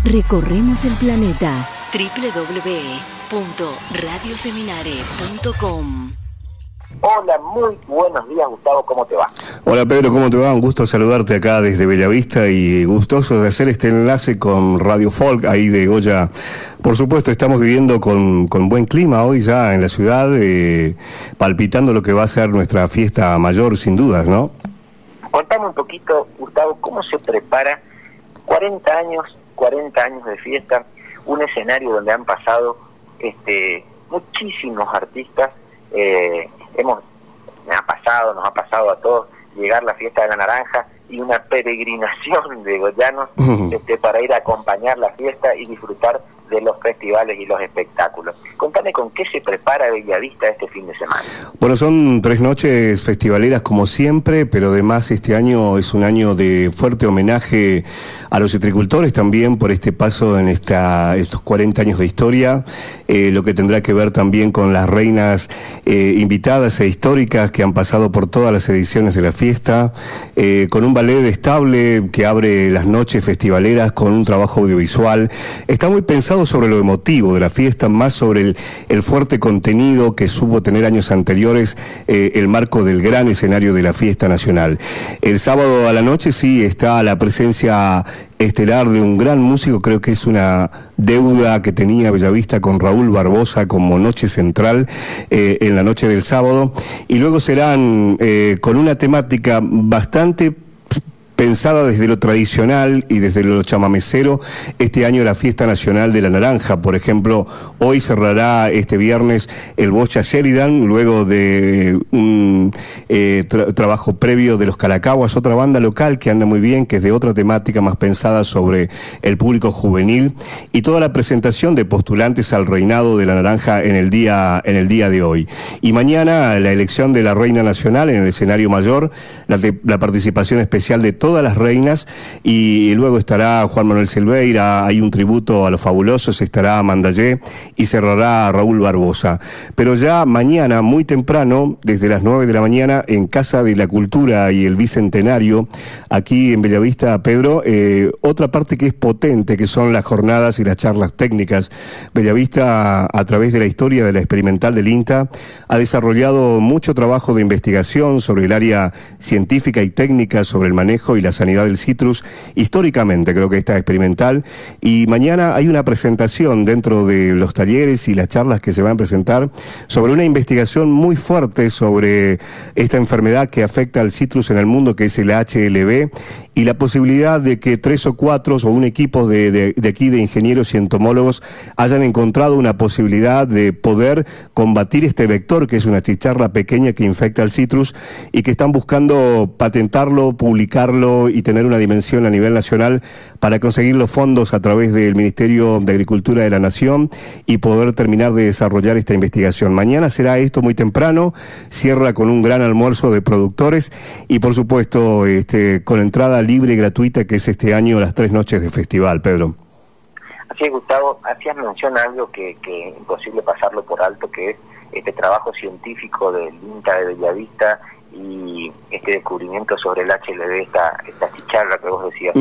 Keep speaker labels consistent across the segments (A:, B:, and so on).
A: Recorremos el planeta. www.radioseminare.com.
B: Hola, muy buenos días, Gustavo, ¿cómo te va?
C: Hola Pedro, ¿cómo te va? Un gusto saludarte acá desde Bellavista y gustoso de hacer este enlace con Radio Folk, ahí de Goya. Por supuesto, estamos viviendo con buen clima hoy ya en la ciudad, palpitando lo que va a ser nuestra fiesta mayor, sin dudas, ¿no?
B: Contame un poquito, Gustavo, ¿cómo se prepara 40 años de fiesta, un escenario donde han pasado muchísimos artistas? Nos ha pasado a todos llegar la fiesta de la naranja y una peregrinación de goyanos para ir a acompañar la fiesta y disfrutar de los festivales y los espectáculos. Contame con qué se prepara Bellavista este fin de semana.
C: Bueno, son 3 noches festivaleras como siempre, pero además este año es un año de fuerte homenaje a los citricultores también por este paso en estos 40 años de historia, lo que tendrá que ver también con las reinas invitadas e históricas que han pasado por todas las ediciones de la fiesta, con un ballet estable que abre las noches festivaleras con un trabajo audiovisual. Está muy pensado sobre lo emotivo de la fiesta, más sobre el fuerte contenido que supo tener años anteriores el marco del gran escenario de la fiesta nacional. El sábado a la noche sí está la presencia estelar de un gran músico, creo que es una deuda que tenía Bellavista con Raúl Barbosa como noche central en la noche del sábado, y luego serán con una temática bastante pensada desde lo tradicional y desde lo chamamecero, este año la Fiesta Nacional de la Naranja. Por ejemplo, hoy cerrará este viernes el Bocha Sheridan, luego de un trabajo previo de los Calacaguas, otra banda local que anda muy bien, que es de otra temática más pensada sobre el público juvenil, y toda la presentación de postulantes al reinado de la Naranja en el día de hoy. Y mañana la elección de la Reina Nacional en el escenario mayor, la participación especial de todas las reinas, y luego estará Juan Manuel Silveira, hay un tributo a los fabulosos, estará Mandallé y cerrará Raúl Barbosa. Pero ya mañana, muy temprano, desde las 9 de la mañana, en Casa de la Cultura y el Bicentenario, aquí en Bellavista, Pedro, otra parte que es potente, que son las jornadas y las charlas técnicas. Bellavista, a través de la historia de la experimental del INTA, ha desarrollado mucho trabajo de investigación sobre el área científica y técnica, sobre el manejo y la sanidad del citrus, históricamente creo que está experimental, y mañana hay una presentación dentro de los talleres y las charlas que se van a presentar sobre una investigación muy fuerte sobre esta enfermedad que afecta al citrus en el mundo, que es el HLB, y la posibilidad de que 3 o 4 o un equipo de aquí de ingenieros y entomólogos hayan encontrado una posibilidad de poder combatir este vector, que es una chicharra pequeña que infecta al citrus, y que están buscando patentarlo, publicarlo y tener una dimensión a nivel nacional para conseguir los fondos a través del Ministerio de Agricultura de la Nación y poder terminar de desarrollar esta investigación. Mañana será esto muy temprano, cierra con un gran almuerzo de productores y por supuesto con entrada libre y gratuita, que es este año las 3 noches de festival, Pedro.
B: Así es, Gustavo, hacías mención a algo que imposible pasarlo por alto, que es este trabajo científico del INTA de Bellavista y este descubrimiento sobre el HLB, esta chicharra que vos decías.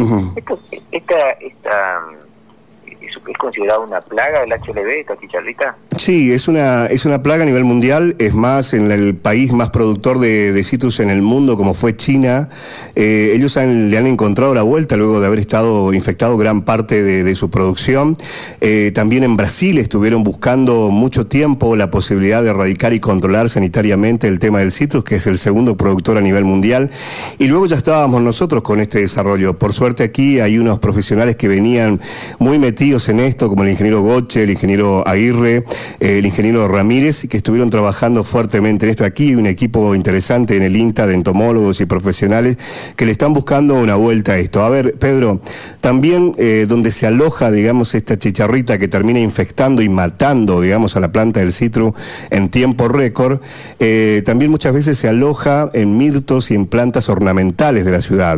B: ¿Es considerado una plaga el HLB, esta chicharrita?
C: Sí, es una plaga a nivel mundial, es más, en el país más productor de citrus en el mundo, como fue China, ellos le han encontrado la vuelta luego de haber estado infectado gran parte de su producción. También en Brasil estuvieron buscando mucho tiempo la posibilidad de erradicar y controlar sanitariamente el tema del citrus, que es el segundo productor a nivel mundial, y luego ya estábamos nosotros con este desarrollo. Por suerte aquí hay unos profesionales que venían muy metidos en esto, como el ingeniero Goche, el ingeniero Aguirre, el ingeniero Ramírez, que estuvieron trabajando fuertemente en esto. Aquí hay un equipo interesante en el INTA de entomólogos y profesionales que le están buscando una vuelta a esto. A ver, Pedro, también donde se aloja, digamos, esta chicharrita que termina infectando y matando, digamos, a la planta del citrus en tiempo récord, también muchas veces se aloja en mirtos y en plantas ornamentales de la ciudad.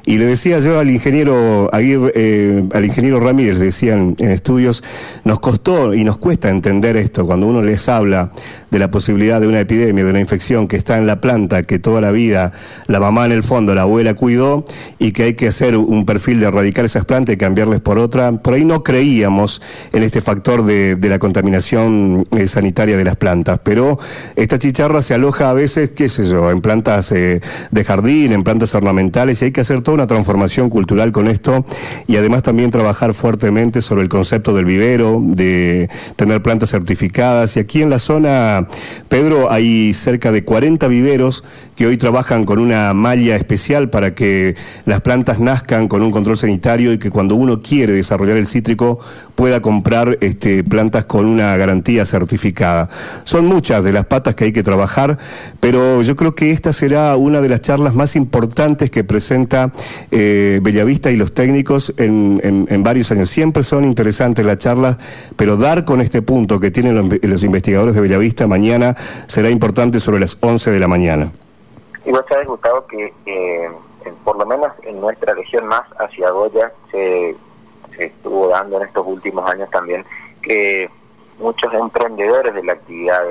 C: Y le decía yo al ingeniero Aguirre, al ingeniero Ramírez, decían en estudios, nos costó y nos cuesta entender esto cuando uno les habla de la posibilidad de una epidemia, de una infección que está en la planta, que toda la vida la mamá en el fondo, la abuela cuidó, y que hay que hacer un perfil de erradicar esas plantas y cambiarles por otra. Por ahí no creíamos en este factor de la contaminación sanitaria de las plantas, pero esta chicharra se aloja a veces, qué sé yo, en plantas de jardín, en plantas ornamentales, y hay que hacer toda una transformación cultural con esto, y además también trabajar fuertemente sobre el concepto del vivero, de tener plantas certificadas. Y aquí en la zona, Pedro, hay cerca de 40 viveros que hoy trabajan con una malla especial para que las plantas nazcan con un control sanitario y que cuando uno quiere desarrollar el cítrico pueda comprar plantas con una garantía certificada. Son muchas de las patas que hay que trabajar, pero yo creo que esta será una de las charlas más importantes que presenta Bellavista y los técnicos en varios años. Siempre son interesantes las charlas, pero dar con este punto que tienen los investigadores de Bellavista mañana será importante sobre las 11 de la mañana.
B: Y vos sabés, Gustavo, que por lo menos en nuestra región más hacia Goya se estuvo dando en estos últimos años también que muchos emprendedores de la actividad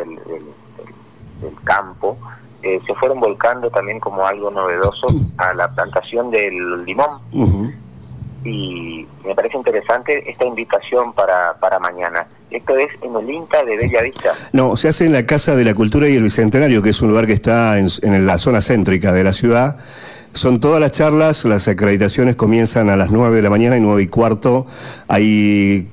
B: del campo se fueron volcando también como algo novedoso a la plantación del limón. Uh-huh. Y me parece interesante esta invitación para mañana. ¿Esto es en el INTA de Bellavista?
C: No, se hace en la Casa de la Cultura y el Bicentenario, que es un lugar que está en la zona céntrica de la ciudad. Son todas las charlas, las acreditaciones comienzan a las 9 de la mañana y 9:15. Hay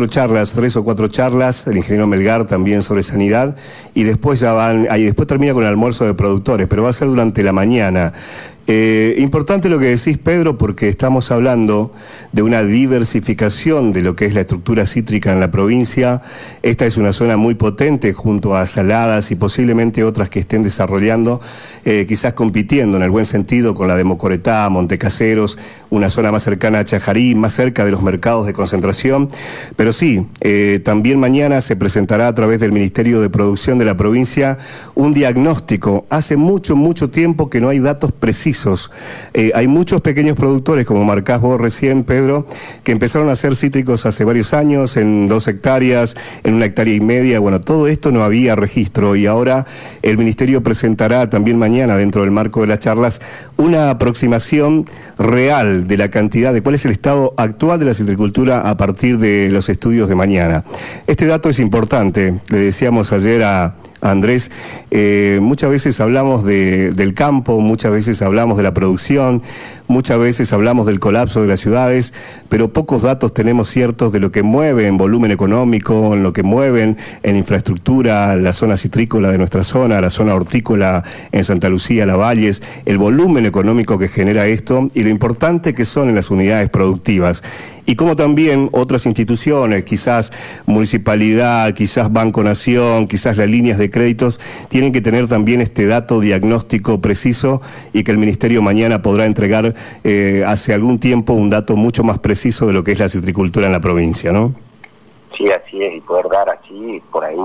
C: 3 o 4 charlas, el ingeniero Melgar también sobre sanidad, y después después termina con el almuerzo de productores, pero va a ser durante la mañana. Importante lo que decís, Pedro, porque estamos hablando de una diversificación de lo que es la estructura cítrica en la provincia. Esta es una zona muy potente junto a Saladas y posiblemente otras que estén desarrollando, quizás compitiendo en el buen sentido con la de Mocoretá, Montecaseros, una zona más cercana a Chajarí, más cerca de los mercados de concentración. Pero sí, también mañana se presentará a través del Ministerio de Producción de la provincia un diagnóstico. Hace mucho tiempo que no hay datos precisos. Hay muchos pequeños productores, como marcás vos recién, Pedro, que empezaron a hacer cítricos hace varios años, en 2 hectáreas, en 1,5 hectáreas. Bueno, todo esto no había registro, y ahora el Ministerio presentará también mañana, dentro del marco de las charlas, una aproximación real de la cantidad, de cuál es el estado actual de la citricultura a partir de los estudios de mañana. Este dato es importante, le decíamos ayer a Andrés, muchas veces hablamos del campo, muchas veces hablamos de la producción, muchas veces hablamos del colapso de las ciudades, pero pocos datos tenemos ciertos de lo que mueve en volumen económico, en lo que mueven en infraestructura, la zona citrícola de nuestra zona, la zona hortícola en Santa Lucía, Lavalles, el volumen económico que genera esto y lo importante que son en las unidades productivas. Y como también otras instituciones, quizás Municipalidad, quizás Banco Nación, quizás las líneas de créditos, tienen que tener también este dato diagnóstico preciso, y que el Ministerio mañana podrá entregar hace algún tiempo un dato mucho más preciso de lo que es la citricultura en la provincia, ¿no?
B: Sí, así es, y poder dar así, por ahí,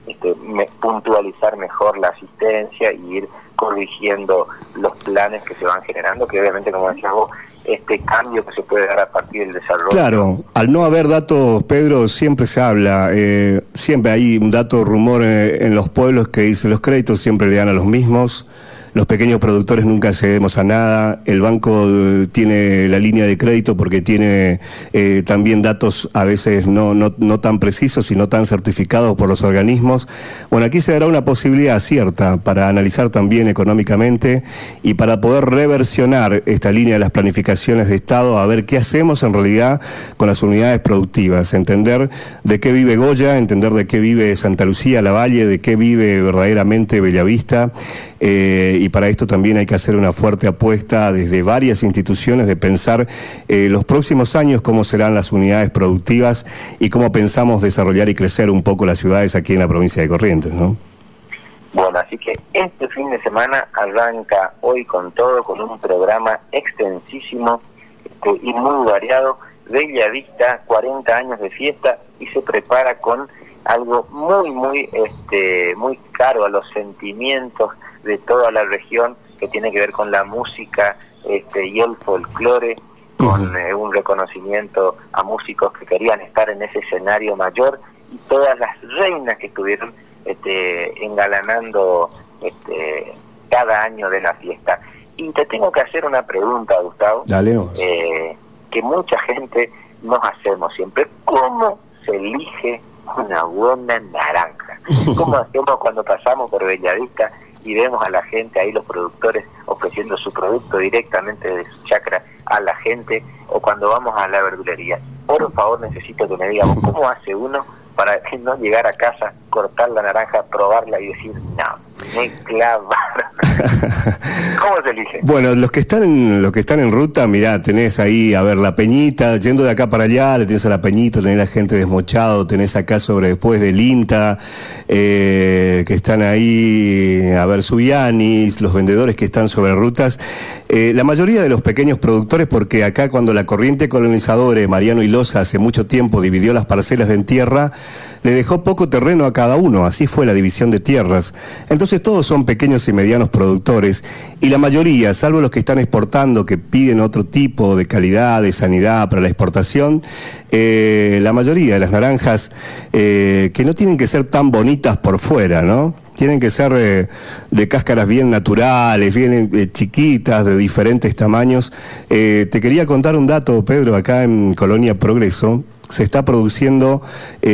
B: puntualizar mejor la asistencia y ir corrigiendo los planes que se van generando, que obviamente, como decías vos, este cambio que se puede dar a partir del desarrollo.
C: Claro, al no haber datos, Pedro, siempre se habla, siempre hay un dato rumor en los pueblos que dice los créditos siempre le dan a los mismos. Los pequeños productores nunca accedemos a nada. El banco tiene la línea de crédito porque tiene también datos a veces no tan precisos y no tan certificados por los organismos. Bueno, aquí se dará una posibilidad cierta para analizar también económicamente y para poder reversionar esta línea de las planificaciones de Estado, a ver qué hacemos en realidad con las unidades productivas, entender de qué vive Goya, entender de qué vive Santa Lucía, Lavalle, de qué vive verdaderamente Bellavista. Y para esto también hay que hacer una fuerte apuesta desde varias instituciones de pensar los próximos años cómo serán las unidades productivas y cómo pensamos desarrollar y crecer un poco las ciudades aquí en la provincia de Corrientes, ¿no?
B: Bueno, así que este fin de semana arranca hoy con todo, con un programa extensísimo y muy variado. Bellavista, 40 años de fiesta, y se prepara con algo muy caro a los sentimientos de toda la región, que tiene que ver con la música y el folclore, con un reconocimiento a músicos que querían estar en ese escenario mayor, y todas las reinas que estuvieron engalanando cada año de la fiesta. Y te tengo que hacer una pregunta, Gustavo.
C: Dale.
B: Que mucha gente nos hacemos siempre. ¿Cómo se elige una buena naranja? ¿Cómo hacemos cuando pasamos por Bellavista y vemos a la gente ahí, los productores, ofreciendo su producto directamente de su chacra a la gente, o cuando vamos a la verdulería? Por favor, necesito que me digas, ¿cómo hace uno para no llegar a casa, cortar la naranja, probarla y decir, no, me clavaron? ¿Cómo se elige?
C: Bueno, los que están en ruta, mirá, tenés ahí, a ver, la Peñita, yendo de acá para allá, le tenés a la Peñita, tenés a la gente desmochado, tenés acá sobre después del INTA, que están ahí, a ver, Subianis, los vendedores que están sobre rutas, la mayoría de los pequeños productores, porque acá cuando la corriente colonizadora Mariano Ilosa hace mucho tiempo dividió las parcelas en tierra, le dejó poco terreno a cada uno, así fue la división de tierras. Entonces todos son pequeños y medianos productores, y la mayoría, salvo los que están exportando, que piden otro tipo de calidad, de sanidad para la exportación, la mayoría de las naranjas, que no tienen que ser tan bonitas por fuera, ¿no? Tienen que ser de cáscaras bien naturales, bien chiquitas, de diferentes tamaños. Te quería contar un dato, Pedro, acá en Colonia Progreso se está produciendo,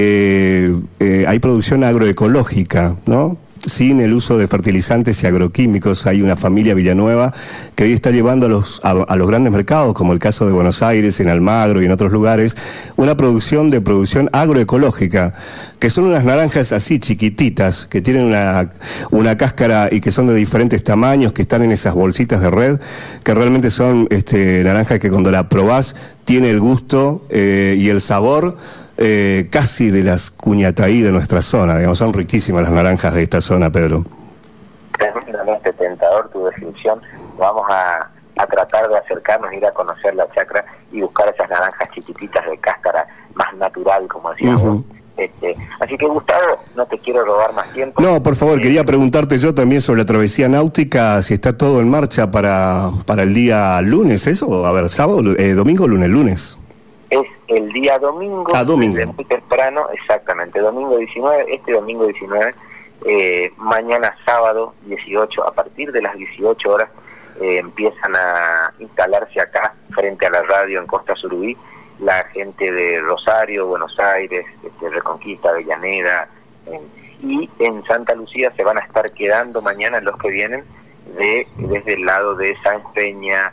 C: hay producción agroecológica, ¿no? Sin el uso de fertilizantes y agroquímicos. Hay una familia Villanueva que hoy está llevando a los grandes mercados, como el caso de Buenos Aires, en Almagro y en otros lugares, una producción agroecológica, que son unas naranjas así chiquititas, que tienen una cáscara y que son de diferentes tamaños, que están en esas bolsitas de red, que realmente son naranjas que cuando la probás tiene el gusto y el sabor casi de las Cuñataí de nuestra zona, digamos. Son riquísimas las naranjas de esta zona, Pedro.
B: Tremendamente tentador tu descripción. Vamos a tratar de acercarnos, ir a conocer la chacra y buscar esas naranjas chiquititas de cáscara más natural, como decíamos. Así que, Gustavo, no te quiero robar más tiempo.
C: No, por favor, quería preguntarte yo también sobre la travesía náutica, si está todo en marcha para el día lunes, ¿eso? A ver, sábado, domingo, lunes.
B: Es el día domingo,
C: domingo.
B: Muy temprano, exactamente, domingo 19, domingo 19, mañana sábado 18, a partir de las 18 horas, empiezan a instalarse acá, frente a la radio en Costa Surubí, la gente de Rosario, Buenos Aires, Reconquista, Avellaneda, y en Santa Lucía se van a estar quedando mañana los que vienen desde el lado de Sáenz Peña,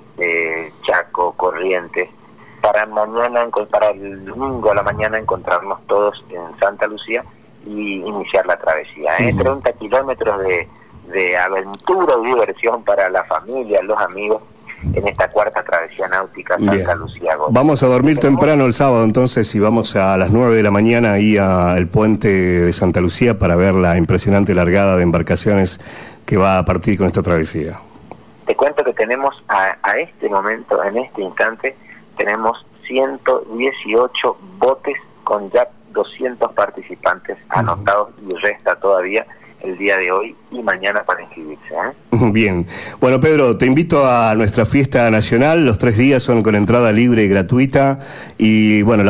B: Chaco, Corrientes, para el domingo a la mañana encontrarnos todos en Santa Lucía y iniciar la travesía. 30 kilómetros de aventura y diversión para la familia, los amigos, en esta cuarta travesía náutica Santa Lucía.
C: Vamos a dormir temprano el sábado entonces, y vamos a las 9 de la mañana ahí al puente de Santa Lucía para ver la impresionante largada de embarcaciones que va a partir con esta travesía.
B: Te cuento que tenemos a este momento, en este instante, tenemos 118 botes con ya 200 participantes anotados, y resta todavía el día de hoy y mañana para inscribirse.
C: Bien. Bueno, Pedro, te invito a nuestra fiesta nacional. Los 3 días son con entrada libre y gratuita, y bueno,